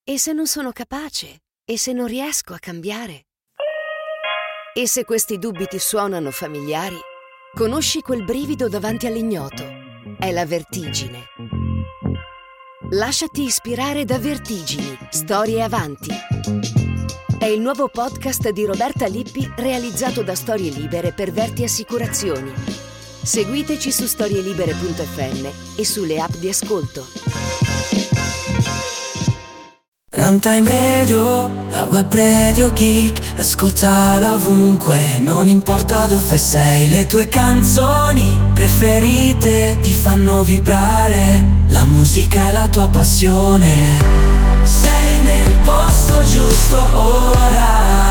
E se non sono capace? E se non riesco a cambiare? E se questi dubbi ti suonano familiari? Conosci quel brivido davanti all'ignoto? È la vertigine. Lasciati ispirare da Vertigini, storie avanti. È il nuovo podcast di Roberta Lippi realizzato da Storie Libere per Verti Assicurazioni. Seguiteci su storielibere.fm e sulle app di ascolto. Runtime Radio, la web radio geek, ascoltala ovunque, non importa dove sei, le tue canzoni preferite ti fanno vibrare, la musica è la tua passione, sei nel posto giusto ora.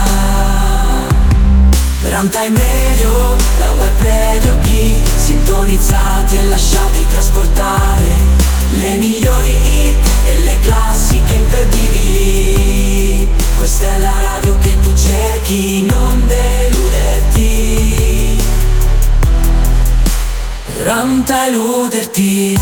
Runtime Radio, la web radio geek, sintonizzati e lasciati trasportare, le migliori hit e le classiche imperdibili. Questa è la radio che tu cerchi, non deluderti, non deluderti.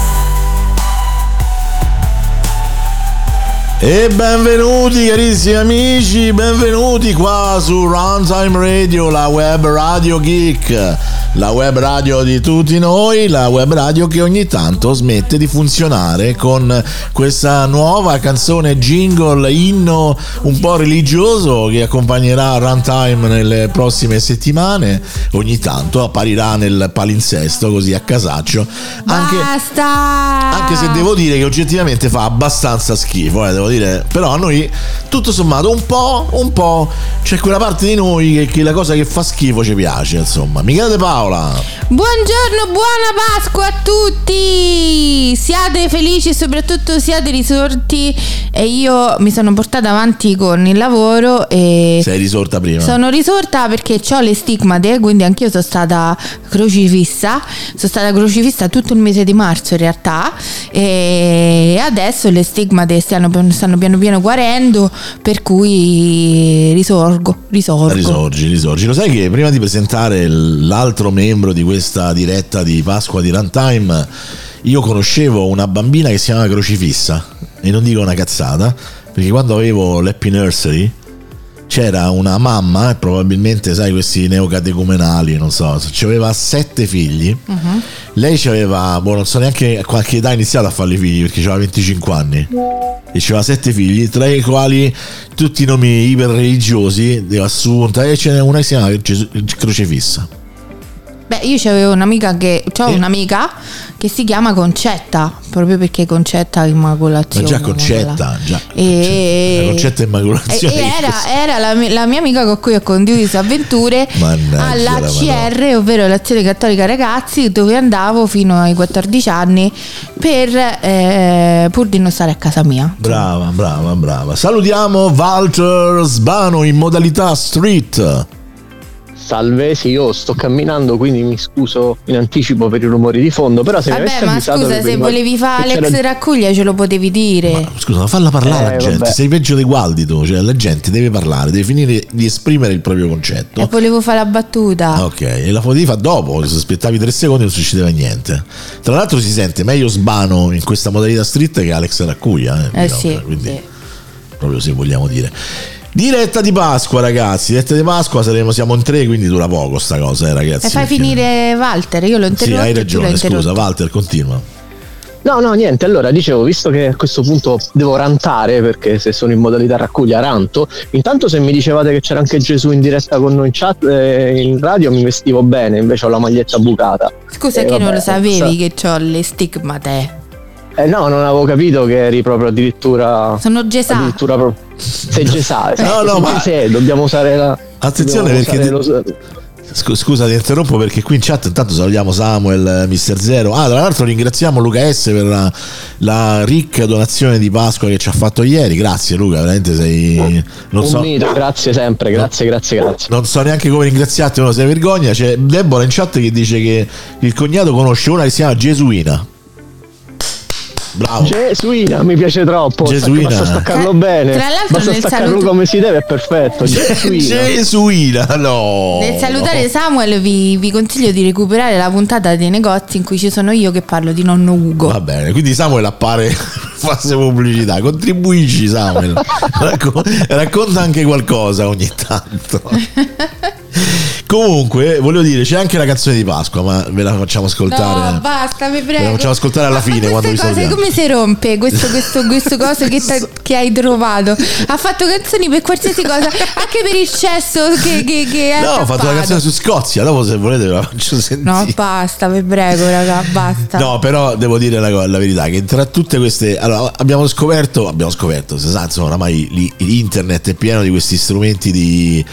E benvenuti carissimi amici, benvenuti qua su Runtime Radio, la web radio geek, la web radio di tutti noi, la web radio che ogni tanto smette di funzionare con questa nuova canzone jingle, inno un po' religioso che accompagnerà Runtime nelle prossime settimane. Ogni tanto apparirà nel palinsesto così a casaccio. Anche se devo dire che oggettivamente fa abbastanza schifo, devo dire. Però a noi tutto sommato un po' c'è quella parte di noi che la cosa che fa schifo ci piace, insomma. Michele De Paola, buongiorno, buona Pasqua a tutti, siate felici e soprattutto siate risorti. E io mi sono portata avanti con il lavoro e sei risorta prima? Sono risorta perché ho le stigmate, quindi anch'io sono stata crocifissa tutto il mese di marzo in realtà, e adesso le stigmate stanno piano piano guarendo, per cui risorgi. Lo sai che prima di presentare l'altro membro di questa diretta di Pasqua di Runtime, io conoscevo una bambina che si chiamava Crocifissa, e non dico una cazzata, perché quando avevo l'Happy Nursery c'era una mamma, e probabilmente sai questi neocatecumenali, non so, aveva 7 figli. Uh-huh. Lei c'aveva, non so neanche a qualche età ha iniziato a fare i figli, perché aveva 25 anni e c'aveva 7 figli, tra i quali tutti i nomi iper religiosi di Assunta, e ce n'è una che si chiama Crocifissa. Beh, io c'avevo un'amica che si chiama Concetta, proprio perché Concetta Immacolazione. Ma già Concetta, Concetta Immacolazione. Era la mia amica con cui ho condiviso avventure all'ACR, ovvero l'Azione Cattolica Ragazzi, dove andavo fino ai 14 anni pur di non stare a casa mia. Brava. Salutiamo Walter Sbano in modalità street. Salve, sì, io sto camminando, quindi mi scuso in anticipo per i rumori di fondo, però se scusa, se volevi fare Alex Raccuglia ce lo potevi dire. Ma scusa, falla parlare la gente, sei peggio dei Gualdito, cioè la gente deve parlare, deve finire di esprimere il proprio concetto. E volevo fare la battuta. Ok, e la potevi fare dopo, se aspettavi 3 secondi non succedeva niente. Tra l'altro si sente meglio Sbano in questa modalità street che Alex Raccuglia, sì, quindi sì. Proprio se vogliamo dire. Diretta di Pasqua, ragazzi. Diretta di Pasqua siamo in 3, quindi dura poco sta cosa, ragazzi. E fai finire Walter, io l'ho interrotto. Sì, hai ragione, scusa, Walter, continua. No, niente, allora dicevo, visto che a questo punto devo rantare, perché se sono in modalità Raccuglia ranto, intanto se mi dicevate che c'era anche Gesù in diretta con noi in chat, in radio, mi vestivo bene, invece ho la maglietta bucata. Scusa, che non lo sapevi che c'ho le stigmate? No, non avevo capito che eri proprio addirittura. Sono Gesà. Addirittura proprio. Sei Gesà. No, ma dobbiamo usare attenzione perché scusa, ti interrompo perché qui in chat intanto salutiamo Samuel, Mister Zero. Tra l'altro ringraziamo Luca S per la ricca donazione di Pasqua che ci ha fatto ieri. Grazie Luca, veramente sei mito, grazie sempre, grazie. Non so neanche come ringraziarti, non sei vergogna. C'è Deborah in chat che dice che il cognato conosce una che si chiama Gesuina. Bravo. Gesuina, mi piace troppo. Gesuina. Basta staccarlo bene. Tra l'altro basta staccarlo come si deve, è perfetto. Gesuina, no. Nel salutare Samuel vi consiglio di recuperare la puntata dei negozi in cui ci sono io che parlo di nonno Ugo. Va bene, quindi Samuel appare fare pubblicità, contribuisci Samuel, racconta anche qualcosa ogni tanto. Comunque, volevo dire, c'è anche la canzone di Pasqua, ma ve la facciamo ascoltare. No, basta, vi prego. Ve la facciamo ascoltare alla fine, quando vi salutiamo. Come si rompe questo coso che hai trovato? Ha fatto canzoni per qualsiasi cosa, anche per il cesso che no, ho fatto una canzone su Scozia, dopo se volete ve la faccio sentire. No, basta, vi prego, raga, basta. No, però devo dire la verità, che tra tutte queste, allora, abbiamo scoperto, si sa, insomma, oramai internet è pieno di questi strumenti di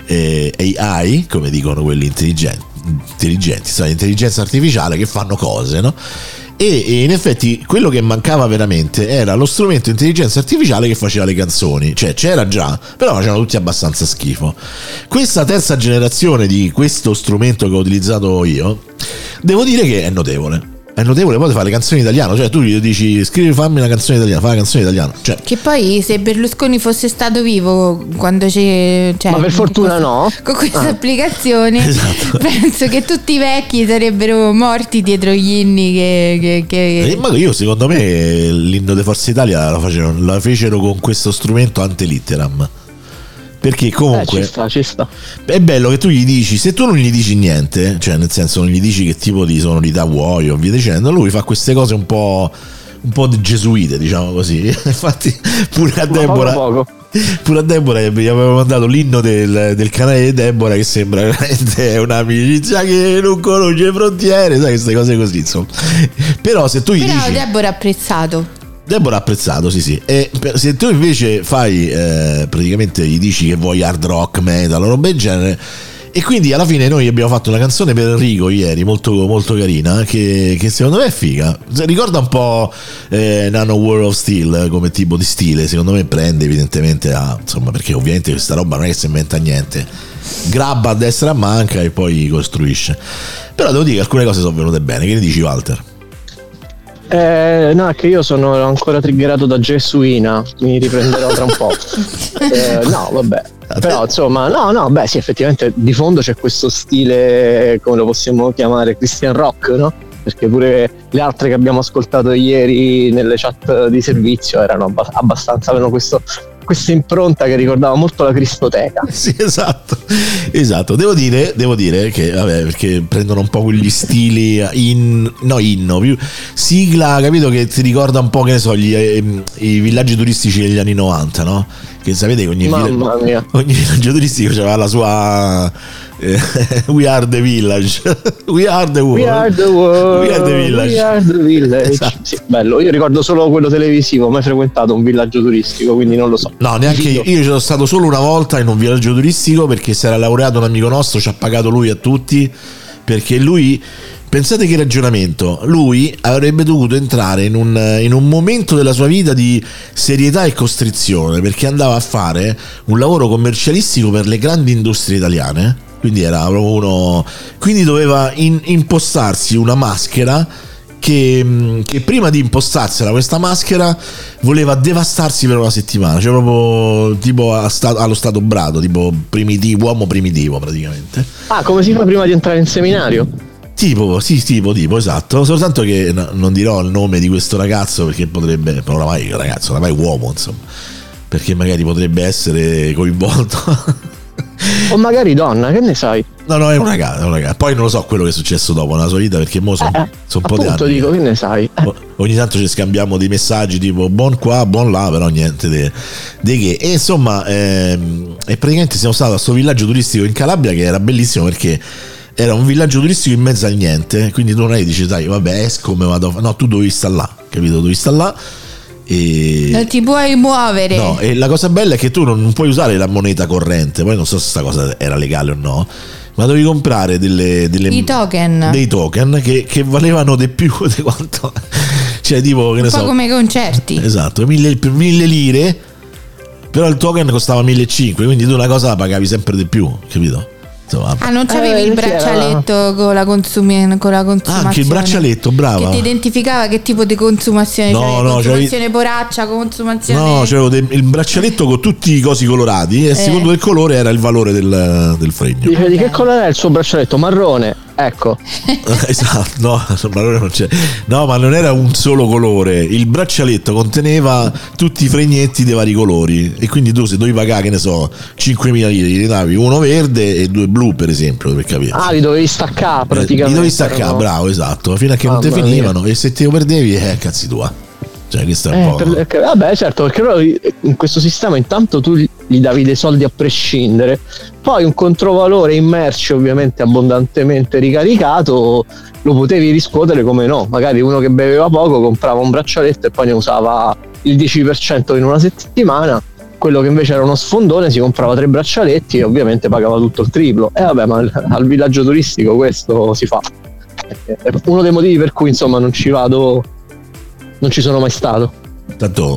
AI, come dicono quelli intelligenti, sai, intelligenza artificiale, che fanno cose, no? E in effetti quello che mancava veramente era lo strumento intelligenza artificiale che faceva le canzoni, cioè c'era già, però facevano tutti abbastanza schifo. Questa terza generazione di questo strumento che ho utilizzato io, devo dire che è notevole, poi fare le canzoni in italiano, cioè tu gli dici fammi una canzone italiana, fai una canzone italiana, cioè. Che poi se Berlusconi fosse stato vivo quando c'è, cioè, ma per fortuna no, con questa applicazione, esatto. Penso che tutti i vecchi sarebbero morti dietro gli inni che... Ma io, secondo me, l'inno di Forza Italia la fecero con questo strumento ante litteram. Perché comunque ci sta. È bello che tu gli dici, se tu non gli dici niente, cioè nel senso non gli dici che tipo di sonorità vuoi o via dicendo, lui fa queste cose un po' gesuite, diciamo così. Infatti pure a Deborah gli avevo mandato l'inno del canale di Deborah, che sembra veramente un'amicizia che non conosce frontiere, sai, queste cose così, insomma. Però se tu gli dici, Deborah ha apprezzato, sì. E se tu invece fai praticamente gli dici che vuoi hard rock, metal o roba del genere, e quindi alla fine noi abbiamo fatto una canzone per Enrico ieri molto, molto carina, che secondo me è figa, ricorda un po' Nano World of Steel come tipo di stile, secondo me prende evidentemente insomma, perché ovviamente questa roba non è che si inventa niente, grabba a destra e a manca e poi costruisce. Però devo dire che alcune cose sono venute bene. Che ne dici, Walter? No, è che io sono ancora triggerato da Gesuina, mi riprenderò tra un po'. No, vabbè. Però insomma, no, beh sì, effettivamente di fondo c'è questo stile, come lo possiamo chiamare, Christian rock, no? Perché pure le altre che abbiamo ascoltato ieri nelle chat di servizio erano abbastanza, avevano questa impronta che ricordava molto la Cristoteca. Sì, esatto. Devo dire che vabbè, perché prendono un po' quegli stili inno, più sigla, capito, che ti ricorda un po', che ne so, i villaggi turistici degli anni 90, no? Che sapete che ogni villaggio turistico aveva la sua We are the village. We are the world. We are the world. We are the village. We are the village. Esatto. Sì, bello. Io ricordo solo quello televisivo, mai frequentato un villaggio turistico, quindi non lo so. No, neanche io. Io ci sono stato solo una volta in un villaggio turistico, perché si era laureato un amico nostro, ci ha pagato lui a tutti, perché lui, pensate che ragionamento, lui avrebbe dovuto entrare in un momento della sua vita di serietà e costrizione, perché andava a fare un lavoro commercialistico per le grandi industrie italiane, quindi era proprio uno, quindi doveva impostarsi una maschera che prima di impostarsela questa maschera voleva devastarsi per una settimana, cioè proprio tipo allo stato brado, tipo uomo primitivo praticamente. Come si fa prima di entrare in seminario? Tipo, esatto. Soltanto che non dirò il nome di questo ragazzo, perché potrebbe, oramai uomo, insomma, perché magari potrebbe essere coinvolto. O magari donna, che ne sai? No, è un ragazzo. Poi non lo so quello che è successo dopo nella sua vita, perché mo sono un po' di anni. Dico, che ne sai? Ogni tanto ci scambiamo dei messaggi tipo buon qua, buon là, però niente di che. E insomma, e praticamente siamo stati a questo villaggio turistico in Calabria, che era bellissimo, perché era un villaggio turistico in mezzo al niente, quindi tu non hai dici, dai, vabbè, esco, me vado. No, tu dovevi stare là, capito? Dovevi stare là. E non ti puoi muovere. No, e la cosa bella è che tu non puoi usare la moneta corrente. Poi non so se sta cosa era legale o no, ma dovevi comprare dei token che valevano di più di quanto, cioè tipo, che ne so, come concerti. Esatto, 1000 lire, però il token costava 1.500, quindi tu una cosa la pagavi sempre di più, capito? Insomma, non c'avevi il braccialetto con la consumazione? Anche il braccialetto, brava. Che ti identificava che tipo di consumazione? Consumazione poraccia, consumazione. No, c'avevo il braccialetto con tutti i cosi colorati e a secondo del colore era il valore del fregno. Dice, di che colore è il suo braccialetto? Marrone. Ecco. Esatto, no, non c'è. No, ma non era un solo colore. Il braccialetto conteneva tutti i fregnetti dei vari colori e quindi tu se dovevi pagare, che ne so, 5.000 litri, ne davi uno verde e 2 blu, per esempio, per capire. Li dovevi staccare praticamente. Li dovevi staccare, bravo, esatto, fino a che non te finivano e se te lo perdevi cazzi tua. Cioè, questo è un po'. Vabbè, certo, perché però in questo sistema intanto tu gli davi dei soldi a prescindere, poi un controvalore in merce ovviamente abbondantemente ricaricato lo potevi riscuotere, come no, magari uno che beveva poco comprava un braccialetto e poi ne usava il 10% in una settimana, quello che invece era uno sfondone si comprava 3 braccialetti e ovviamente pagava tutto il triplo. Vabbè, ma al villaggio turistico questo si fa, è uno dei motivi per cui insomma non ci sono mai stato. Tanto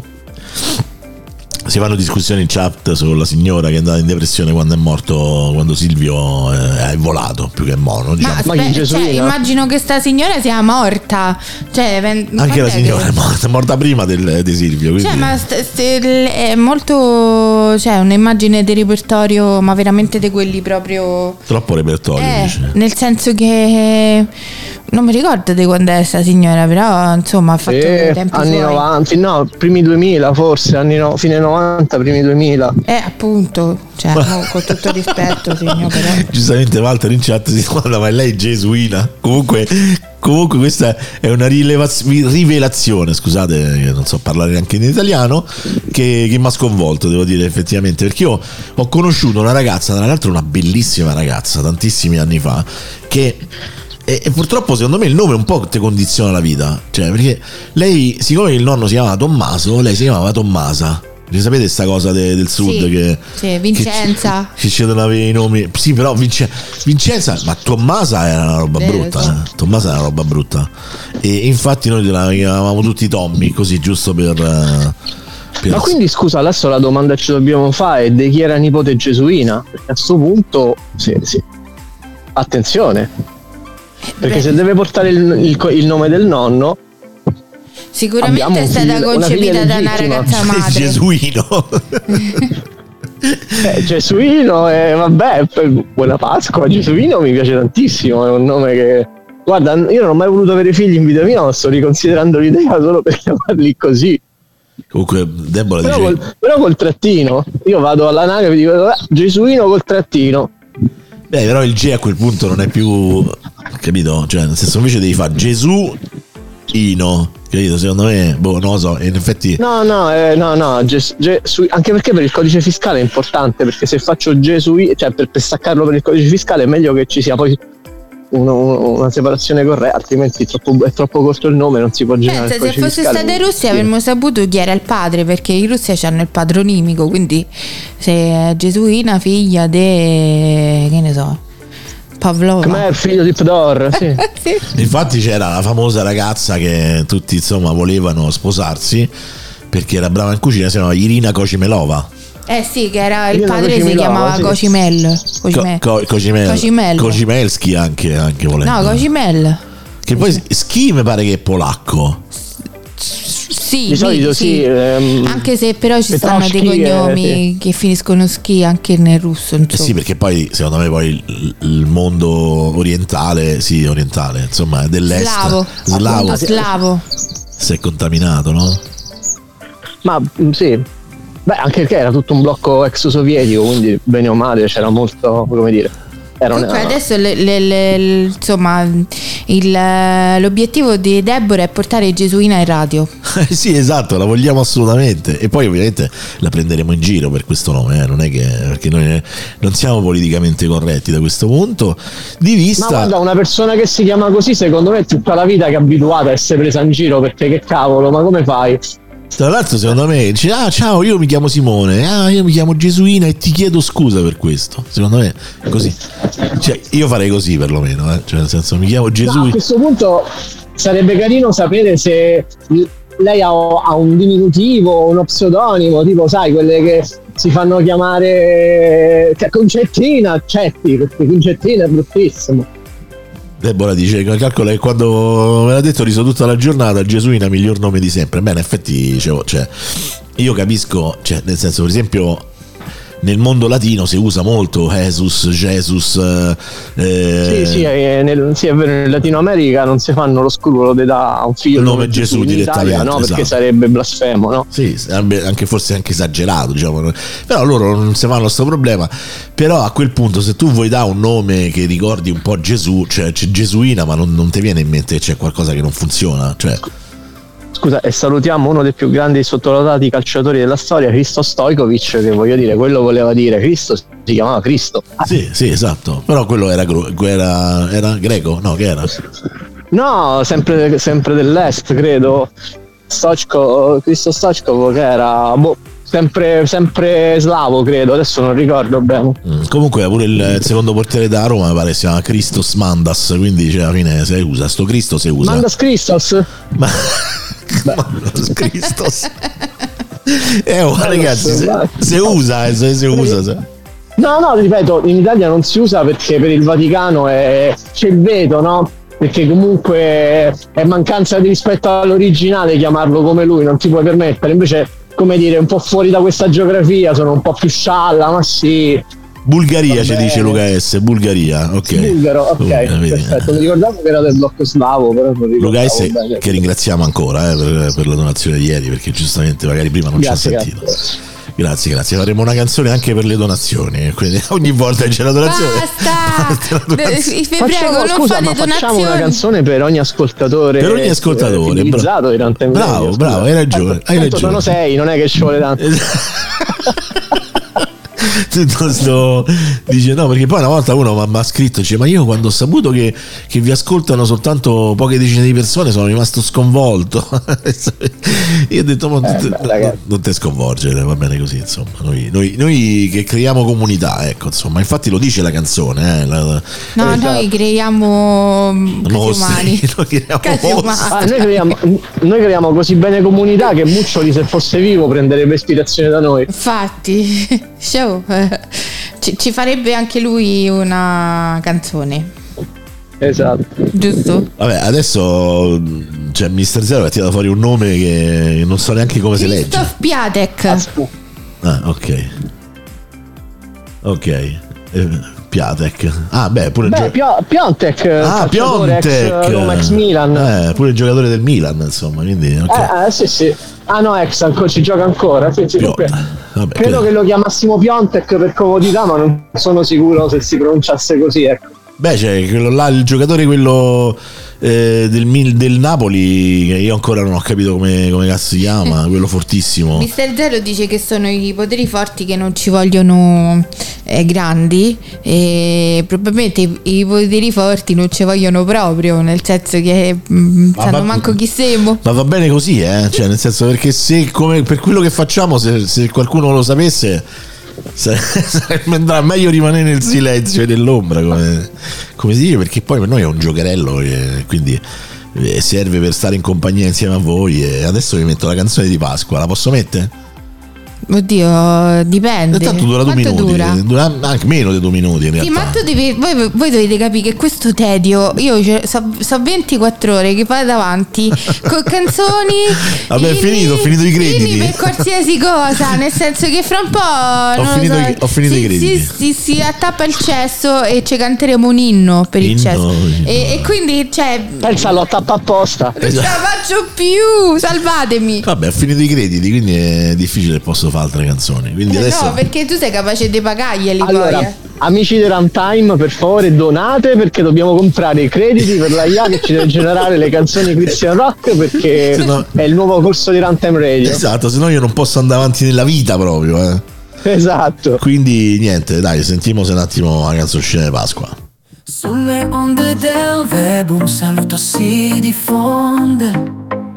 si fanno discussioni in chat sulla signora che è andata in depressione quando Silvio è volato più che mono, diciamo. Ma immagino che sta signora sia morta, cioè, anche la signora è morta prima di Silvio, quindi. Cioè, ma è molto, cioè, un'immagine di repertorio, ma veramente di quelli proprio troppo repertorio, dice. Nel senso che non mi ricordo di quando è sta signora, però insomma ha fatto tempi anni 90, no, primi 2000 forse, fine 90, primi 2000. Appunto, cioè, con tutto rispetto, signor, però. Giustamente Walter in chat si domanda, ma lei è gesuina? Comunque questa è una rivelazione, scusate che non so parlare neanche in italiano, che mi ha sconvolto, devo dire, effettivamente, perché io ho conosciuto una ragazza, tra l'altro una bellissima ragazza, tantissimi anni fa, che e purtroppo secondo me il nome un po' ti condiziona la vita, cioè, perché lei, siccome il nonno si chiamava Tommaso, lei si chiamava Tommasa. Sapete sta cosa del sud, sì, Vincenza, che ci devono avere i nomi, sì, però Vincenza, ma Tommasa era una roba brutta, sì. Tommasa era una roba brutta e infatti noi la chiamavamo tutti Tommy, così, giusto per ma quindi scusa, adesso la domanda che ci dobbiamo fare è di chi era nipote gesuina, perché a questo punto sì. Attenzione, perché se deve portare il nome del nonno, sicuramente è stata concepita da una ragazza madre. Gesuino. Gesuino, vabbè, buona Pasqua. Gesuino mi piace tantissimo, è un nome che, guarda, io non ho mai voluto avere figli in vita mia, ma sto riconsiderando l'idea solo per chiamarli così. Comunque Deborah però col trattino, io vado all'anagrafe e dico Gesuino col trattino. Però il G a quel punto non è più, capito? Cioè, nel senso, invece devi fare Gesuino, capito? Secondo me, non lo so, in effetti. No, anche perché per il codice fiscale è importante, perché se faccio Gesuino, cioè per staccarlo per il codice fiscale è meglio che ci sia poi una separazione corretta, altrimenti è troppo corto il nome, non si può generare. Se fosse stata in Russia avremmo saputo chi era il padre, perché in Russia c'hanno il padronimico, quindi se è gesuina figlia che ne so, Pavlova, Khmer, figlio di Pdor, sì. Sì. Infatti c'era la famosa ragazza che tutti insomma volevano sposarsi perché era brava in cucina, si chiamava Irina Kocimelova. Sì, che era il padre, si chiamava Kocimel. Kocimelski anche volendo. No, Kocimel. Che poi Ski mi pare che è polacco. Sì, di solito sì. Anche se però ci stanno dei cognomi che finiscono Ski anche nel russo. Sì, perché poi secondo me poi il mondo orientale, insomma, è dell'est. Slavo. Si è contaminato, no? Ma sì. Beh, anche perché era tutto un blocco ex sovietico, quindi bene o male c'era molto, come dire. Comunque adesso insomma l'obiettivo di Deborah è portare Gesuina in radio. Sì, esatto, la vogliamo assolutamente. E poi ovviamente la prenderemo in giro per questo nome, non è che, perché noi non siamo politicamente corretti da questo punto di vista. Ma guarda, una persona che si chiama così secondo me è tutta la vita che è abituata a essere presa in giro, perché che cavolo, ma come fai? Tra l'altro secondo me dice ciao, io mi chiamo Simone, io mi chiamo Gesuina e ti chiedo scusa per questo. Secondo me è così, cioè io farei così perlomeno, cioè nel senso mi chiamo Gesuina. No, a questo punto sarebbe carino sapere se lei ha un diminutivo, uno pseudonimo, tipo sai quelle che si fanno chiamare Concettina, accetti, perché Concettina è bruttissimo. Deborah dice, calcola che quando me l'ha detto riso tutta la giornata, Gesuina miglior nome di sempre. Beh, in effetti dicevo, cioè, io capisco, cioè, nel senso, per esempio nel mondo latino si usa molto Jesus. Sì, è vero, in Latino America non si fanno lo scrupolo di dare a un figlio il nome Gesù direttamente, Italia, no? Esatto. Perché sarebbe blasfemo, no? Sì, anche forse anche esagerato, diciamo. Però loro non si fanno questo problema. Però a quel punto, se tu vuoi dare un nome che ricordi un po' Gesù, cioè c'è Gesuina, ma non ti viene in mente che c'è qualcosa che non funziona, cioè. Scusa, e salutiamo uno dei più grandi sottovalutati calciatori della storia, Hristo Stojkovic, che voglio dire, quello voleva dire Cristo, si chiamava Cristo. Sì, esatto. Però quello era greco? No, che era? No, sempre dell'est, credo. Cristo Stoichkov, che era sempre slavo, credo, adesso non ricordo bene. Comunque pure il secondo portiere da Roma mi pare si chiama Christos Mandas, quindi cioè, alla fine si usa sto Cristo, si usa Mandas Christos? Mandas Christos. Ragazzi, se usa. No, ripeto, in Italia non si usa perché per il Vaticano c'è il veto, no? Perché comunque è mancanza di rispetto all'originale chiamarlo come lui, non ti puoi permettere. Invece, come dire, un po' fuori da questa geografia, sono un po' più scialla, ma sì. Bulgaria ci dice Luca S. Bulgaria, ok. Bulgaro, ok, perfetto. Mi ricordavo che era del blocco slavo, però non Luca S. che ringraziamo ancora per la donazione di ieri, perché giustamente magari prima non ci ha sentito. Grazie. Faremo una canzone anche per le donazioni, quindi ogni volta che c'è la donazione. Basta! Vi prego, non fate donazioni. Facciamo una canzone per ogni ascoltatore. Per ogni ascoltatore. Bravo, hai ragione. Sono 6, non è che ci vuole tanto. Dice no, perché poi una volta uno mi ha scritto, dice, ma io quando ho saputo che vi ascoltano soltanto poche decine di persone sono rimasto sconvolto. Io ho detto non te sconvolgere, va bene così, insomma, noi che creiamo comunità, ecco, insomma, infatti lo dice la canzone, noi creiamo umani. Noi creiamo così bene comunità che Muccioli, se fosse vivo, prenderebbe ispirazione da noi. Infatti ci farebbe anche lui una canzone. Esatto. Giusto? Vabbè, adesso cioè Mr. Zero ha tirato fuori un nome che non so neanche come si legge. Christoph Piatek. Ok. Piatek. Pure Piontek. Piontek. Roma ex Milan. Pure il giocatore del Milan, insomma, quindi okay. Sì. No, ci gioca ancora. Sì, Vabbè, credo che lo chiamassimo Piontek per comodità, ma non sono sicuro se si pronunciasse così, ecco. Beh, c'è quello là, il giocatore quello del Napoli, che io ancora non ho capito come cazzo si chiama, quello fortissimo. Mister Zero dice che sono i poteri forti che non ci vogliono grandi, e probabilmente i poteri forti non ci vogliono proprio, nel senso che sanno manco chi siamo. Ma va bene così, cioè nel senso, perché se come per quello che facciamo, se qualcuno lo sapesse, sarebbe meglio rimanere nel silenzio e nell'ombra, come si dice, perché poi per noi è un giocherello e quindi serve per stare in compagnia insieme a voi. E adesso vi metto la canzone di Pasqua, la posso mettere? Oddio, dipende. Tanto dura 2 minuti, dura anche meno di 2 minuti in realtà. Sì, ma voi dovete capire che questo tedio, io so 24 ore che vado avanti con canzoni. Vabbè, ho finito i crediti per qualsiasi cosa, nel senso che fra un po' ho finito i crediti. Si attappa il cesso e ci canteremo un inno per il cesso. E quindi pensa, lo attappa apposta. Non ce la faccio più, salvatemi. Vabbè, ho finito i crediti, quindi è difficile posso fare altre canzoni, quindi adesso... No, perché tu sei capace di pagarglieli. Allora, poi amici di Runtime, per favore donate, perché dobbiamo comprare i crediti per la IA che ci deve generare le canzoni Christian Rock, perché è il nuovo corso di Runtime Radio. Esatto, se no io non posso andare avanti nella vita proprio. Esatto. Quindi niente, dai, sentiamo un attimo la canzoncina di Pasqua. Sulle onde del web un saluto si diffonde,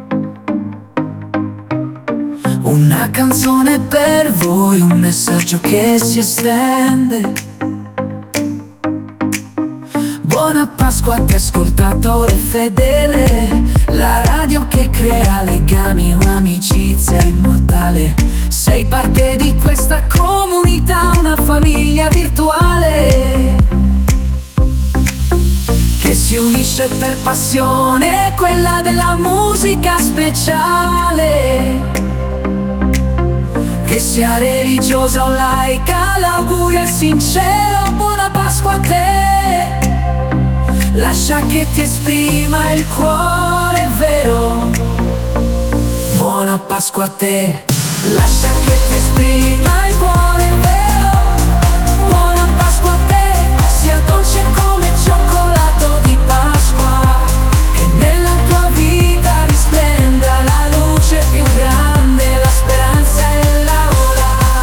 una canzone per voi, un messaggio che si estende. Buona Pasqua a te ascoltatore fedele, la radio che crea legami, un'amicizia immortale. Sei parte di questa comunità, una famiglia virtuale che si unisce per passione, quella della musica speciale. Che sia religiosa o laica, l'augurio è sincero, buona Pasqua a te. Lascia che ti esprima il cuore vero. Buona Pasqua a te. Lascia che ti esprima il cuore vero. Buona Pasqua a te. Sia dolce come cioccolato di Pasqua, che nella tua vita risplenda la luce più grande, la speranza e l'aura.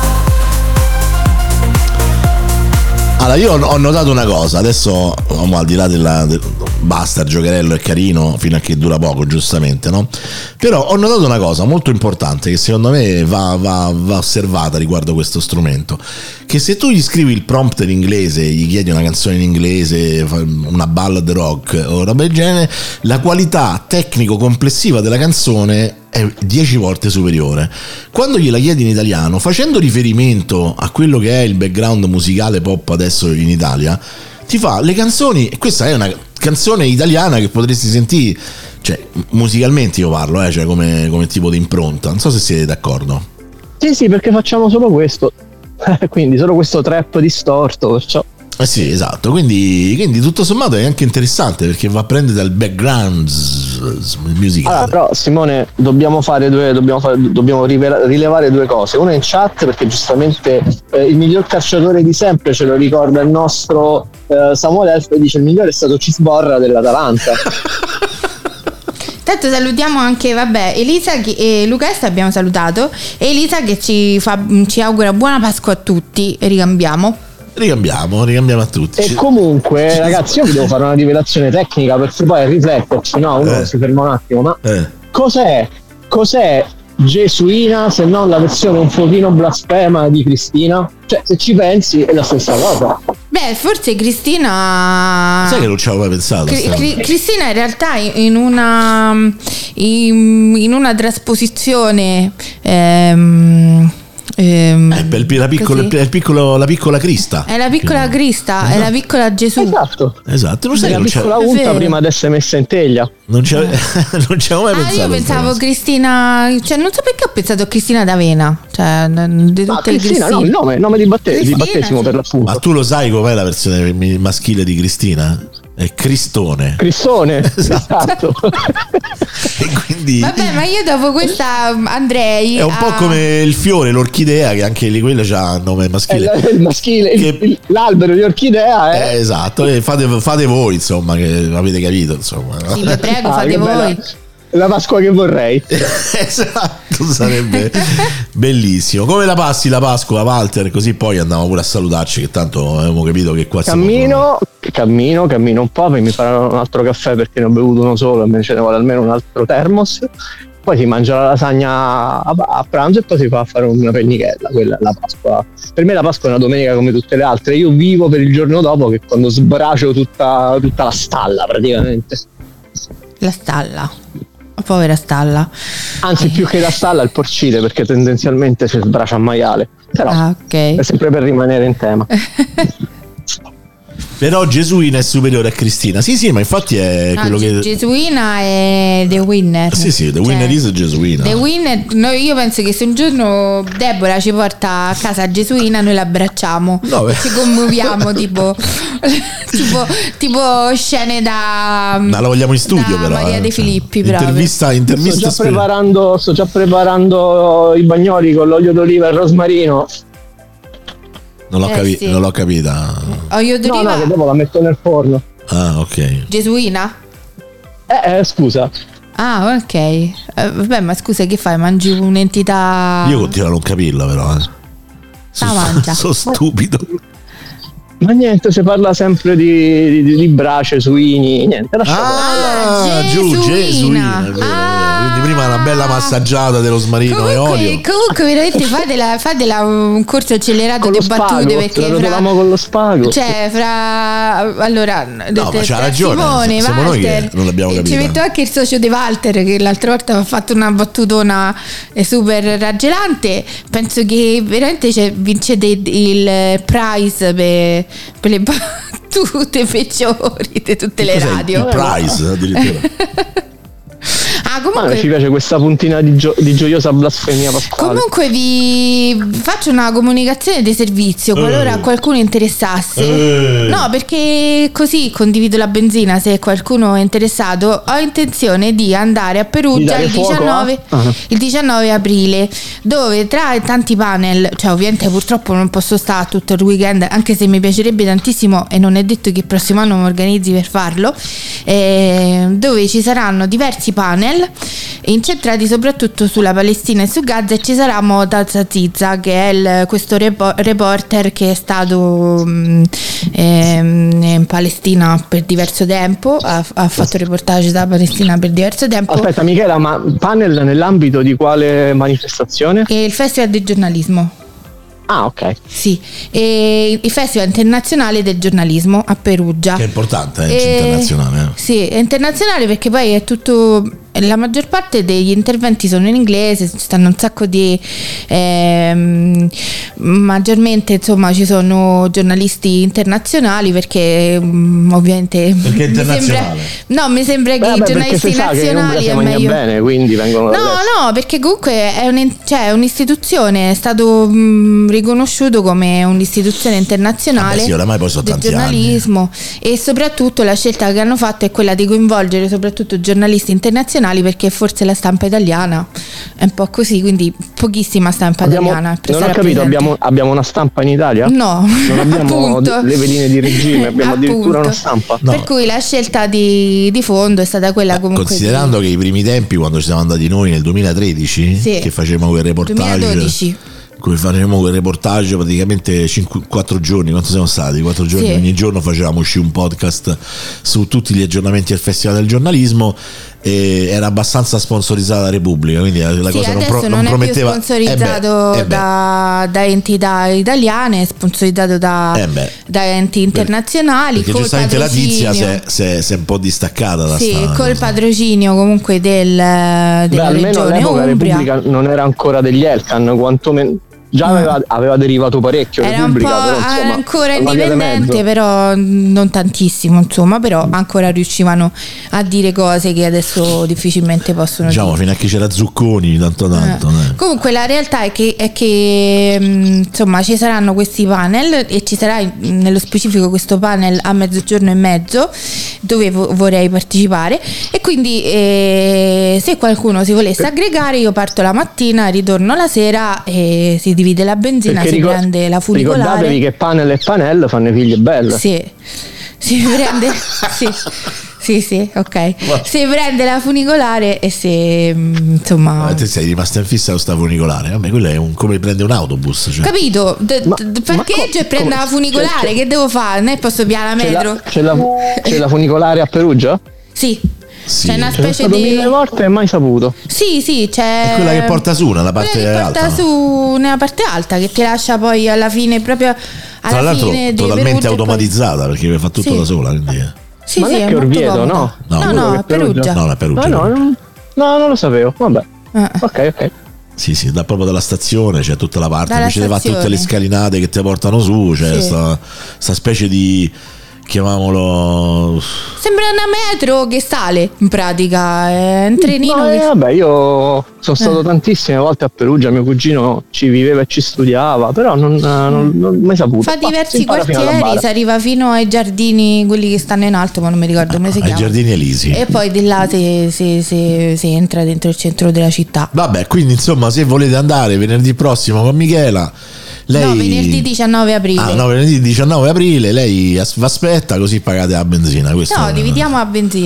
Allora, io ho notato una cosa, adesso al di là basta, il giocherello è carino fino a che dura poco, giustamente, no? Però ho notato una cosa molto importante che secondo me va osservata riguardo questo strumento, che se tu gli scrivi il prompt in inglese, gli chiedi una canzone in inglese, una ballad rock o roba del genere, la qualità tecnico-complessiva della canzone è 10 volte superiore. Quando gliela chiedi in italiano, facendo riferimento a quello che è il background musicale pop adesso in Italia, ti fa le canzoni, e questa è una canzone italiana che potresti sentire, cioè musicalmente io parlo, cioè come tipo di impronta, non so se siete d'accordo. Sì, perché facciamo solo questo, quindi solo questo trap distorto, perciò. Sì, esatto, quindi tutto sommato è anche interessante perché va a prendere dal background musicale. Allora, però Simone, dobbiamo rilevare due cose. Una in chat, perché giustamente il miglior calciatore di sempre ce lo ricorda il nostro Samuele Elf, e dice il migliore è stato Cisborra dell'Atalanta. Tanto salutiamo anche, Elisa e Luca abbiamo salutato, e Elisa che ci augura buona Pasqua a tutti, e ricambiamo a tutti. E comunque, ragazzi, io vi devo fare una rivelazione tecnica per poi rifletterci, no? Uno si ferma un attimo, ma cos'è Gesuina se non la versione un pochino blasfema di Cristina? Cioè, se ci pensi è la stessa cosa. Beh, forse Cristina, sai che non ci avevo mai pensato. Cristina in realtà in una trasposizione la piccola Crista. È la piccola Crista, è la piccola Gesù. Esatto. Non sai la piccola unta prima di essere messa in teglia. Non ci avevo mai pensato. Io pensavo Cristina, cioè non so perché ho pensato a Cristina d'Avena, cioè di tutte le Cristine. No, il nome di battesimo per l'appunto. Ma tu lo sai com'è la versione maschile di Cristina? È Cristone. Esatto. E quindi vabbè, ma io dopo questa andrei. È un po' come il fiore, l'orchidea, che anche lì quello c'ha nome maschile. Il maschile, l'albero di orchidea è. Esatto, e fate voi, insomma, che avete capito, insomma. Sì, vi prego, fate voi. La Pasqua che vorrei. Esatto, sarebbe bellissimo. Come la passi la Pasqua, Walter? Così poi andiamo pure a salutarci, che tanto abbiamo capito che qua cammino un po', poi mi farò un altro caffè perché ne ho bevuto uno solo e me ce ne vuole almeno un altro termos. Poi si mangia la lasagna a pranzo e poi si fa a fare una pennichella. Quella è la Pasqua. Per me la Pasqua è una domenica come tutte le altre. Io vivo per il giorno dopo, che quando sbracio tutta la stalla praticamente. La stalla, povera stalla. Anzi, più che la stalla, il porcile, perché tendenzialmente si sbracia a maiale. Però è sempre per rimanere in tema. Però Gesuina è superiore a Cristina. Sì, ma infatti è quello che. Gesuina è The Winner. Sì, The Winner is Gesuina. The Winner, io penso che se un giorno Deborah ci porta a casa Gesuina, noi l'abbracciamo. No, ci commuoviamo tipo scene da. Ma la vogliamo in studio, però. Maria De Filippi, intervista. Sto già preparando i bagnoli con l'olio d'oliva e il rosmarino. Non l'ho capita. Olio d'oliva? No, che dopo la metto nel forno. Ah, ok. Gesuina? Scusa. Ah, ok. Vabbè, ma scusa, che fai? Mangi un'entità. Io continuo a non capirla, però. Sono stupido. Ma niente, si parla sempre di brace, suini, niente. Gesuina. quindi prima una bella massaggiata dello smarino e olio. Comunque veramente fatela un corso accelerato con di lo spago, battute, perché con lo spago. cioè allora no, ma c'ha ragione, Simone, siamo noi Walter, che non l'abbiamo capito. ci metto anche il socio di Walter, che l'altra volta ha fatto una battutona super raggelante. Penso che veramente vincete il prize per le battute peggiori di tutte le radio. Il prize addirittura. Comunque, ci piace questa puntina di gioiosa blasfemia pasquale. Comunque vi faccio una comunicazione di servizio qualora qualcuno interessasse. No, perché così condivido la benzina. Se qualcuno è interessato, ho intenzione di andare a Perugia il 19 aprile, dove tra tanti panel, cioè ovviamente purtroppo non posso stare tutto il weekend, anche se mi piacerebbe tantissimo e non è detto che il prossimo anno mi organizzi per farlo, dove ci saranno diversi panel incentrati soprattutto sulla Palestina e su Gaza, e ci sarà Motaz Aziza, che è questo reporter che è stato in Palestina per diverso tempo, ha fatto reportage da Palestina per diverso tempo. Aspetta Michela, ma panel nell'ambito di quale manifestazione? E il Festival del Giornalismo. Ah, ok. Sì, e il Festival Internazionale del Giornalismo a Perugia. Che è importante, internazionale. Sì, è internazionale perché poi è tutto. La maggior parte degli interventi sono in inglese, ci stanno un sacco di maggiormente insomma ci sono giornalisti internazionali, perché ovviamente perché è internazionale. Mi sembra che i giornalisti nazionali è meglio bene, quindi vengono no, perché comunque è un'istituzione, è stato riconosciuto come un'istituzione internazionale sì, oramai poi sono del tanti giornalismo anni. E soprattutto la scelta che hanno fatto è quella di coinvolgere soprattutto giornalisti internazionali, perché forse la stampa italiana è un po' così, quindi pochissima stampa italiana. Non ho capito, abbiamo una stampa in Italia? No, non abbiamo le veline di regime, abbiamo addirittura una stampa. No. Per cui la scelta di fondo è stata quella comunque. Considerando che i primi tempi, quando ci siamo andati noi nel 2013, che facevamo quel reportage. 2012. Come faremo quel reportage praticamente 4 giorni, quanto siamo stati? 4 giorni, ogni giorno facevamo uscire un podcast su tutti gli aggiornamenti del Festival del Giornalismo, e era abbastanza sponsorizzata da Repubblica, quindi la cosa non prometteva. È più sponsorizzato da entità italiane, è sponsorizzato da enti internazionali, perché giustamente la tizia si è un po' distaccata da col patrocinio comunque della regione all'epoca Umbria. Repubblica non era ancora degli Elkan, quantomeno già aveva derivato parecchio. Era Repubblica, un po' però, insomma, ancora indipendente, però non tantissimo, insomma, però ancora riuscivano a dire cose che adesso difficilmente possono dire. Fino a che c'era Zucconi tanto. Comunque la realtà è che insomma ci saranno questi panel, e ci sarà nello specifico questo panel a 12:30 dove vorrei partecipare, e quindi se qualcuno si volesse aggregare, io parto la mattina, ritorno la sera e si divide la benzina, si prende la funicolare. Ricordatevi che panel e panel fanno figlie belle. Sì, si prende sì, ok. Si prende la funicolare e se insomma. Te sei rimasta in fissa con sta funicolare? Vabbè, quello è come prende un autobus. Cioè. Capito? Parcheggio e prendo la funicolare, che devo fare? Non è posso piare la metro. C'è la funicolare a Perugia? Sì. Sì. C'è una specie di 1000 volte e mai saputo. Sì, c'è. È quella che porta su nella parte alta. Porta su nella parte alta, che ti lascia poi alla fine, proprio alla tra l'altro fine totalmente automatizzata, perché fa tutto da sola, quindi. Sì, ma sì, è che Orvieto, no? No, Perugia. No, è Perugia. No, non lo sapevo. Vabbè. Ok. Sì, da proprio dalla stazione c'è tutta la parte, invece di fare tutte le scalinate che ti portano su, c'è sta specie di, chiamiamolo, sembra una metro che sale in pratica, è un trenino vabbè, io sono stato tantissime volte a Perugia, mio cugino ci viveva e ci studiava, però non ho mai saputo. Fa diversi quartieri, si arriva fino ai giardini, quelli che stanno in alto, ma non mi ricordo come si chiama. Ai giardini Elisi. E poi di là si entra dentro il centro della città. Vabbè, quindi insomma, se volete andare venerdì prossimo con Michela, venerdì 19 aprile. Venerdì 19 aprile lei vi aspetta, così pagate la benzina. Dividiamo la benzina.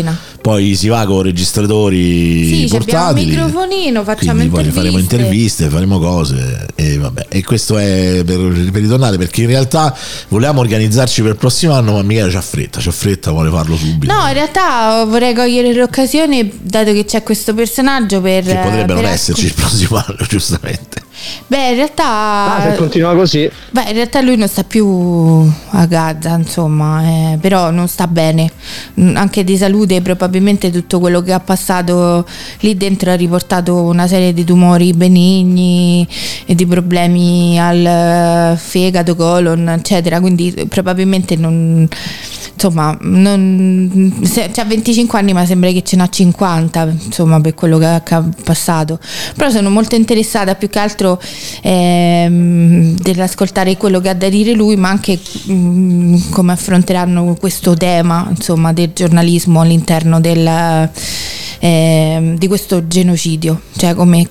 poi si va con registratori Sì, abbiamo un portatili, microfonino, facciamo quindi poi interviste. faremo interviste, faremo cose e vabbè. E questo è per ritornare, perché in realtà volevamo organizzarci per il prossimo anno, ma Michele c'ha fretta, vuole farlo subito. No, in realtà vorrei cogliere l'occasione, dato che c'è questo personaggio, per che potrebbe non per esserci il prossimo anno, giustamente. Beh, in realtà se continua così. Beh, in realtà lui non sta più a Gaza, insomma, però non sta bene, anche di salute. Probabilmente tutto quello che ha passato lì dentro ha riportato una serie di tumori benigni e di problemi al fegato, colon, eccetera, quindi probabilmente non, insomma, c'ha 25 anni ma sembra che ce n'ha 50, insomma, per quello che ha passato. Però sono molto interessata più che altro dell'ascoltare quello che ha da dire lui, ma anche come affronteranno questo tema, insomma, del giornalismo all'interno di questo genocidio, cioè come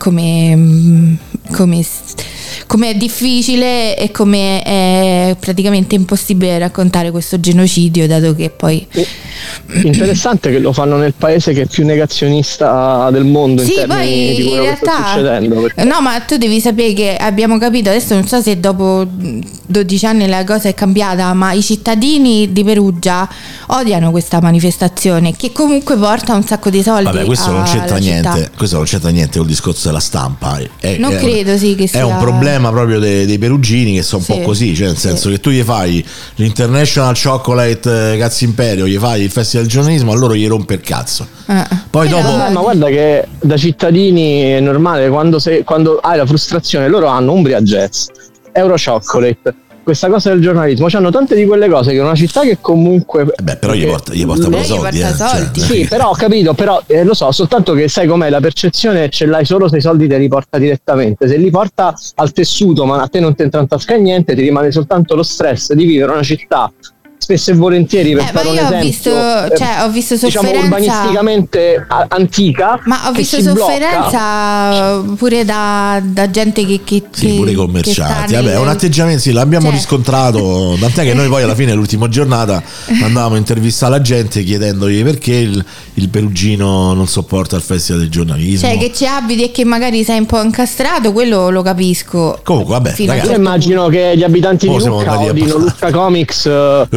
è difficile e come è praticamente impossibile raccontare questo genocidio, dato che poi interessante che lo fanno nel paese che è più negazionista del mondo, sì, in termini di quello che sta succedendo, perché... No, ma tu devi sapere che abbiamo capito, adesso non so se dopo 12 anni la cosa è cambiata, ma i cittadini di Perugia odiano questa manifestazione, che comunque porta un sacco di soldi. Vabbè, questo non c'entra città. niente, questo non c'entra niente col discorso della stampa. Non credo, sì, che sia... È un problema proprio dei perugini, che sono un po' così, cioè nel senso che tu gli fai l'International Chocolate Cazzo Imperio, gli fai il Festival del Giornalismo, a loro gli rompe il cazzo. Poi dopo... ma guarda che da cittadini è normale, quando hai la frustrazione, loro hanno Umbria Jazz, Euro Chocolate, questa cosa del giornalismo, c'hanno tante di quelle cose che in una città che comunque però gli porta poi soldi, soldi. Sì, però ho capito, però lo so, soltanto che sai com'è la percezione, ce l'hai solo se i soldi te li porta direttamente, se li porta al tessuto ma a te non ti entra in tasca niente, ti rimane soltanto lo stress di vivere una città spesso e volentieri, per fare un esempio, ho visto sofferenza, diciamo, urbanisticamente antica, ma ho visto sofferenza pure da gente che pure commerciati. Vabbè, è un atteggiamento, sì, l'abbiamo riscontrato, tant'è che noi poi alla fine l'ultima giornata andavamo a intervistare la gente chiedendogli perché il perugino non sopporta il Festival del Giornalismo, cioè che ci abiti e che magari sei un po' incastrato, quello lo capisco. Comunque vabbè, ragazzi, io immagino che gli abitanti di Lucca odino Lucca Comics,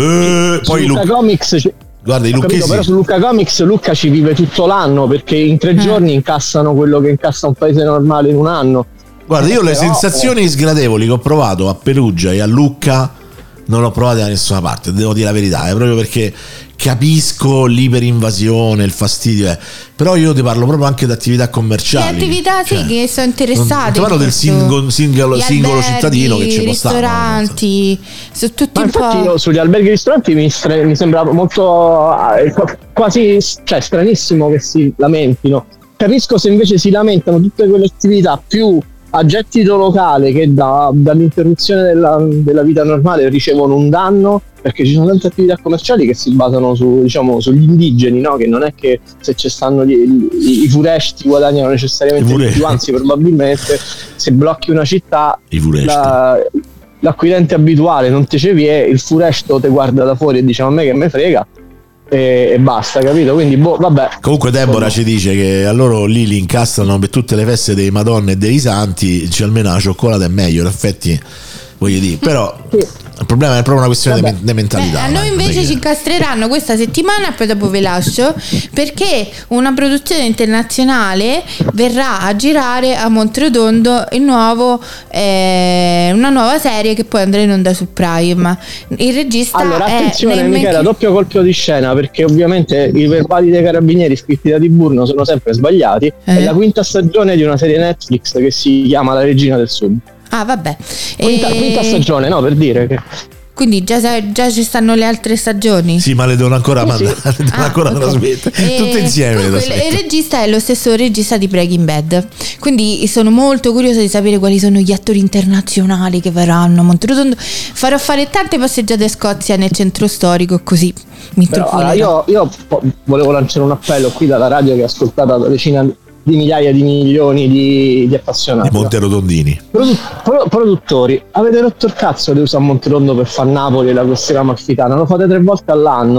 poi Lucca Comics, guarda, però su Lucca Comics Lucca ci vive tutto l'anno, perché in 3 giorni incassano quello che incassa un paese normale in un anno. Guarda, io le sensazioni sgradevoli che ho provato a Perugia e a Lucca non l'ho provate da nessuna parte, devo dire la verità, è proprio perché capisco l'iperinvasione, il fastidio, però io ti parlo proprio anche di attività commerciali, attività che sono interessate, ti parlo del singolo alberghi, cittadino che ci può stare, ristoranti, sono tutti ma un infatti po'... io sugli alberghi e ristoranti mi sembra molto quasi, cioè, stranissimo che si lamentino. Capisco se invece si lamentano tutte quelle attività più a gettito locale che dall'interruzione della vita normale ricevono un danno, perché ci sono tante attività commerciali che si basano sugli indigeni, no? Che non è che se ci stanno i furesti guadagnano necessariamente di più, anzi probabilmente se blocchi una città l'acquirente abituale non te ce vie, il furesto te guarda da fuori e dice: ma a me che me frega, e basta, capito? Quindi vabbè. Comunque Deborah ci dice che a loro lì li incastrano per tutte le feste dei Madonne e dei Santi, cioè almeno la cioccolata è meglio, in effetti, voglio dire, però il problema è proprio una questione di mentalità. A noi invece ci incastreranno questa settimana, poi dopo ve lascio, perché una produzione internazionale verrà a girare a Monterotondo una nuova serie che poi andrà in onda su Prime. Il regista attenzione Michela, doppio colpo di scena, perché ovviamente i verbali dei carabinieri scritti da Tiburno sono sempre sbagliati. È la 5ª stagione di una serie Netflix che si chiama La Regina del Sud. Ah, vabbè. Quinta stagione, no, per dire che... Quindi già ci stanno le altre stagioni? Sì, ma le devono ancora mandare, le devono ancora trasmettere tutte insieme. Il regista è lo stesso regista di Breaking Bad, quindi sono molto curiosa di sapere quali sono gli attori internazionali che verranno a Monterotondo. Farò fare tante passeggiate a Scozia nel centro storico, così mi io volevo lanciare un appello qui dalla radio che è ascoltata da decine di migliaia di milioni di appassionati, di monterotondini, produttori. Avete rotto il cazzo di usare Monterotondo per fare Napoli e la costiera amalfitana, lo fate 3 volte all'anno.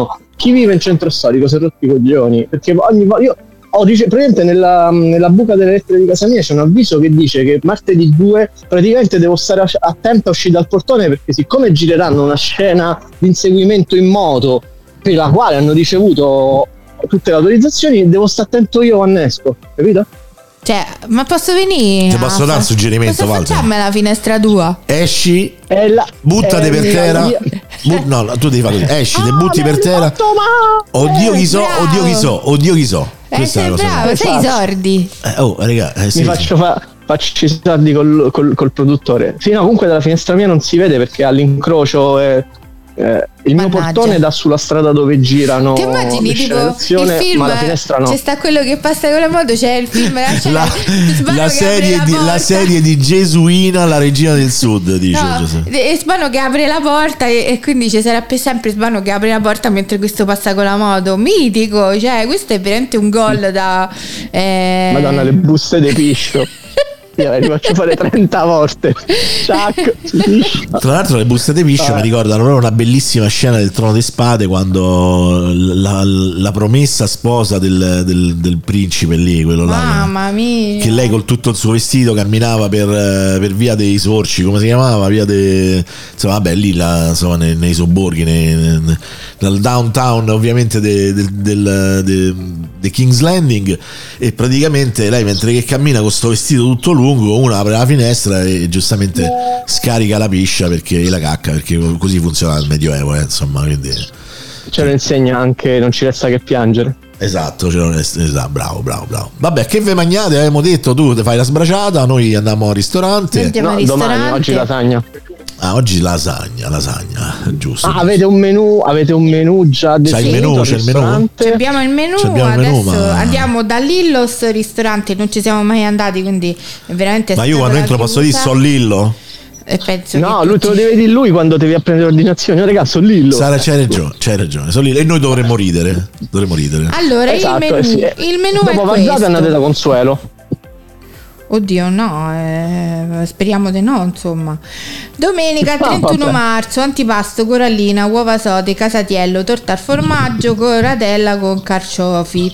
chi vive in centro storico si è rotto i coglioni, perché ogni volta io praticamente nella buca delle lettere di casa mia c'è un avviso che dice che martedì 2 praticamente devo stare attento a uscire dal portone, perché siccome gireranno una scena di inseguimento in moto per la quale hanno ricevuto tutte le autorizzazioni, devo stare attento io quando esco, capito? Cioè, ma posso venire? Ti posso dare un suggerimento, Walter? Facciamo la finestra tua. Esci, buttati per terra. No, tu devi fare così. Esci, te butti per terra. Oddio chi so, oddio chi so, oddio chi so. Questa è la cosa. Bravo, sei i sordi. Raga, sì, mi faccio i soldi col produttore. Sì, no, comunque dalla finestra mia non si vede perché all'incrocio il mio portone dà sulla strada dove girano. Ti immagini tipo il film, ma la finestra no. C'è sta quello che passa con la moto, c'è il film la serie di Gesuina, la regina del sud, dice. No, e Sbano che apre la porta e quindi ci sarà per sempre Sbano che apre la porta mentre questo passa con la moto. Mitico, cioè questo è veramente un gol da Madonna, le buste di piscio. Io le faccio fare 30 volte. Tra l'altro le buste di piscio mi ricordano proprio una bellissima scena del Trono di Spade, quando la promessa sposa del principe lì, quello là, mamma mia, che lei con tutto il suo vestito camminava per via dei Sorci, come si chiamava, via insomma vabbè lì insomma, nei sobborghi, nel downtown ovviamente del King's Landing, e praticamente lei mentre che cammina con sto vestito tutto lungo, uno apre la finestra e giustamente scarica la piscia e la cacca, perché così funziona il Medioevo, insomma, quindi ce lo insegna anche Non ci resta che piangere. Esatto, bravo. Vabbè, che ve mangiate? Avevamo detto, tu ti fai la sbraciata, noi andiamo al ristorante. Domani, oggi lasagna. Oggi lasagna, giusto. Avete un menù già definito? C'è il menù. Abbiamo il menù. Adesso andiamo da Lillos ristorante, non ci siamo mai andati, quindi veramente. Ma io quando entro posso dire so Lillo? No, lui te lo deve dire lui quando devi apprendere l'ordinazione. Ragazzi, Lillo. Sara, c'hai ragione. E noi dovremmo ridere. Allora, esatto, il menù è dopo questo. Andate da Consuelo. Oddio, no, speriamo di no, insomma. Domenica 31 marzo, antipasto, corallina, uova sode, casatiello, torta al formaggio, coratella con carciofi.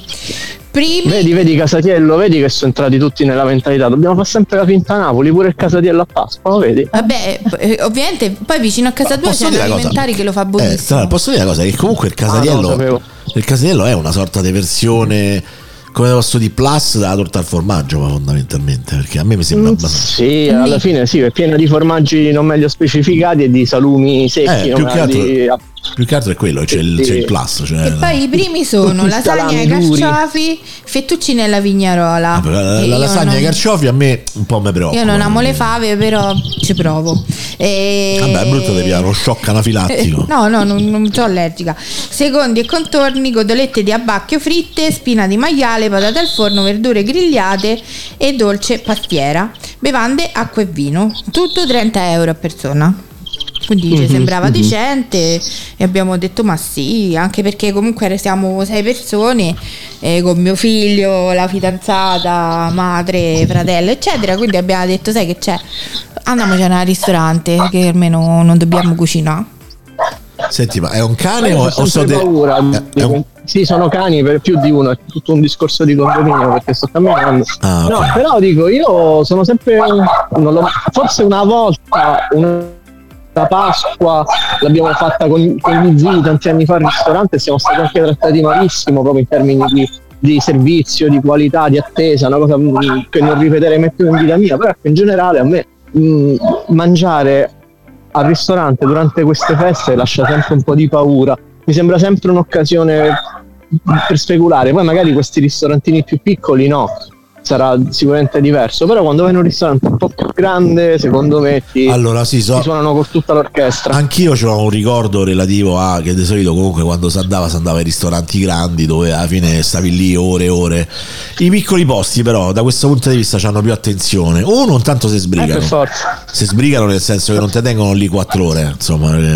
Vedi Casatiello, vedi che sono entrati tutti nella mentalità. Dobbiamo fare sempre la finta a Napoli, pure il Casatiello a Pasqua, lo vedi? Vabbè, ovviamente poi vicino a casa tua c'è l'alimentare che lo fa buonissimo. Posso dire una cosa, che comunque il Casatiello è una sorta di versione, come posso dire, plus della torta al formaggio, fondamentalmente, perché a me mi sembra abbastanza. Sì, alla fine sì, è piena di formaggi non meglio specificati e di salumi secchi. Più che altro è quello, c'è il plus. E poi i primi sono lasagna ai carciofi, fettuccine alla vignarola. La lasagna ai carciofi a me un po' mi preoccupa. Io non amo le fave, però ci provo. Vabbè, è brutto di piano, shock anafilattico. No, non sono allergica. Secondi e contorni, cotolette di abbacchio fritte, spina di maiale, patate al forno, verdure grigliate e dolce pastiera. Bevande, acqua e vino. Tutto 30 euro a persona. Quindi ci sembrava decente e abbiamo detto ma sì, anche perché comunque siamo 6 persone, con mio figlio, la fidanzata, madre, fratello eccetera, quindi abbiamo detto sai che c'è, andiamocene al ristorante che almeno non dobbiamo cucinare. Senti, ma è un cane o paura? Sì, sono cani, per più di uno, è tutto un discorso di condominio perché sto camminando. Okay. No, però dico, io sono sempre forse una volta la Pasqua l'abbiamo fatta con gli zii tanti anni fa al ristorante e siamo stati anche trattati malissimo proprio in termini di servizio, di qualità, di attesa, una cosa che non ripeterei mai più in vita mia. Però in generale a me mangiare al ristorante durante queste feste lascia sempre un po' di paura, mi sembra sempre un'occasione per speculare. Poi magari questi ristorantini più piccoli no, sarà sicuramente diverso, però quando vai in un ristorante un po' più grande, secondo me ti suonano con tutta l'orchestra. Anch'io ho un ricordo relativo a che di solito comunque quando si andava ai ristoranti grandi dove alla fine stavi lì ore e ore. I piccoli posti però da questo punto di vista hanno più attenzione, uno intanto si sbrigano, nel senso che non ti tengono lì 4 ore, insomma,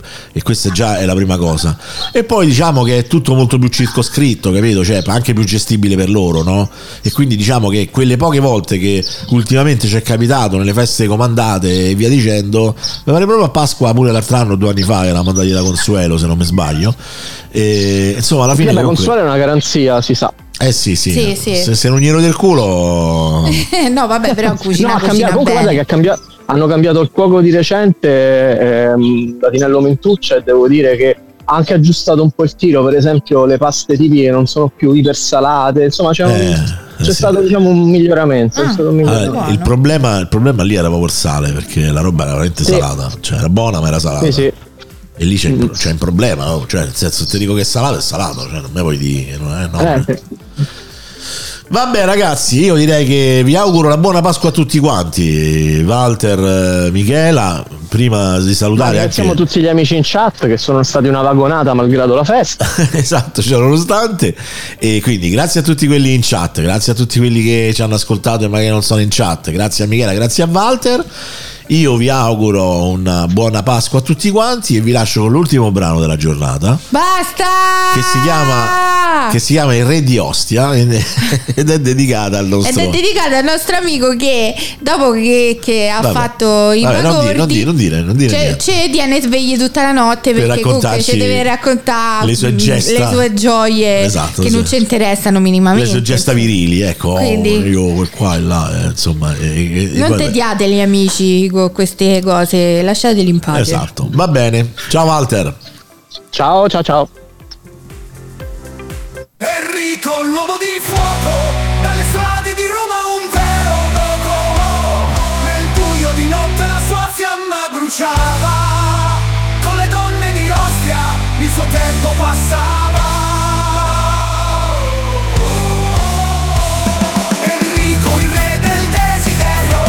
e questa già è la prima cosa. E poi diciamo che è tutto molto più circoscritto, capito? Cioè anche più gestibile per loro, no? E quindi diciamo che quelle poche volte che ultimamente ci è capitato nelle feste comandate e via dicendo, mi pare proprio a Pasqua pure l'altro anno, 2 anni fa, era mandati da Consuelo se non mi sbaglio, e insomma alla fine comunque... Consuelo è una garanzia, si sa. Sì. Se non gli ero del culo no vabbè, però cucina comunque guarda che hanno cambiato il cuoco di recente, Datinello Mentuccia, e devo dire che ha anche aggiustato un po' il tiro. Per esempio le paste tipiche non sono più ipersalate, insomma c'è stato diciamo un miglioramento, il problema lì era proprio il sale, perché la roba era veramente salata, cioè era buona ma era salata. Sì. E lì c'è un problema, no? Cioè nel senso, ti dico che è salato, cioè non me vuoi dire, no. Vabbè ragazzi, io direi che vi auguro una buona Pasqua a tutti quanti, Walter, Michela, prima di salutare ringraziamo tutti gli amici in chat che sono stati una vagonata malgrado la festa. Esatto, cioè nonostante, e quindi grazie a tutti quelli in chat, grazie a tutti quelli che ci hanno ascoltato e magari non sono in chat, grazie a Michela, grazie a Walter. Io vi auguro una buona Pasqua a tutti quanti e vi lascio con l'ultimo brano della giornata. Basta! Che si chiama Il Re di Ostia ed è dedicata al nostro... Ed è dedicata al nostro amico che dopo che ha fatto i bagordi non dire ci tiene svegli tutta la notte perché comunque ci deve raccontare le sue gioie, esatto, che non ci interessano minimamente, le sue gesta virili, ecco. Quindi, io quel qua e là, insomma, non tediate gli amici con queste cose, lasciateli in pace. Esatto, va bene, ciao Walter. Ciao. Enrico, l'uomo di fuoco, dalle strade di Roma un vero loco. Nel buio di notte la sua fiamma bruciava, con le donne di Ostia il suo tempo passava. Enrico, il re del desiderio,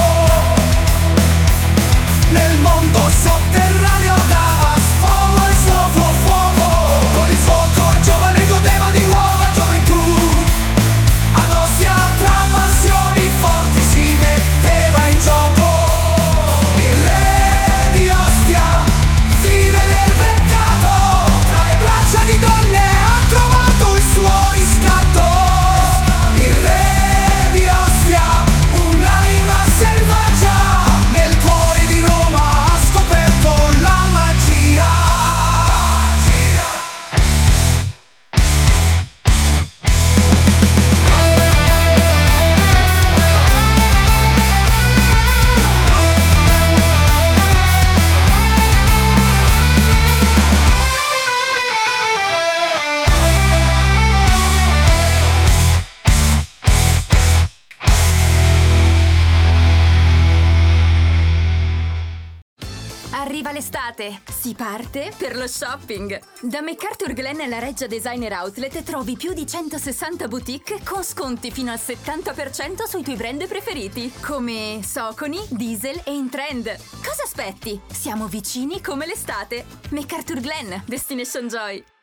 nel mondo sotterraneo dava sfogo al suo fuoco. Con il fuoco il giovane godeva di nuova gioventù. Ad Ostia tra passioni forti si metteva in gioco. Il re di Ostia, fine del peccato, tra le braccia di donne ha trovato il suo riscatto. Il re di Ostia, un'anima selvaggia, nel cuore di Roma ha scoperto la magia. Arriva l'estate, si parte per lo shopping. Da MacArthur Glen e la Reggia Designer Outlet trovi più di 160 boutique con sconti fino al 70% sui tuoi brand preferiti, come Saucony, Diesel e InTrend. Cosa aspetti? Siamo vicini come l'estate. MacArthur Glen, Destination Joy.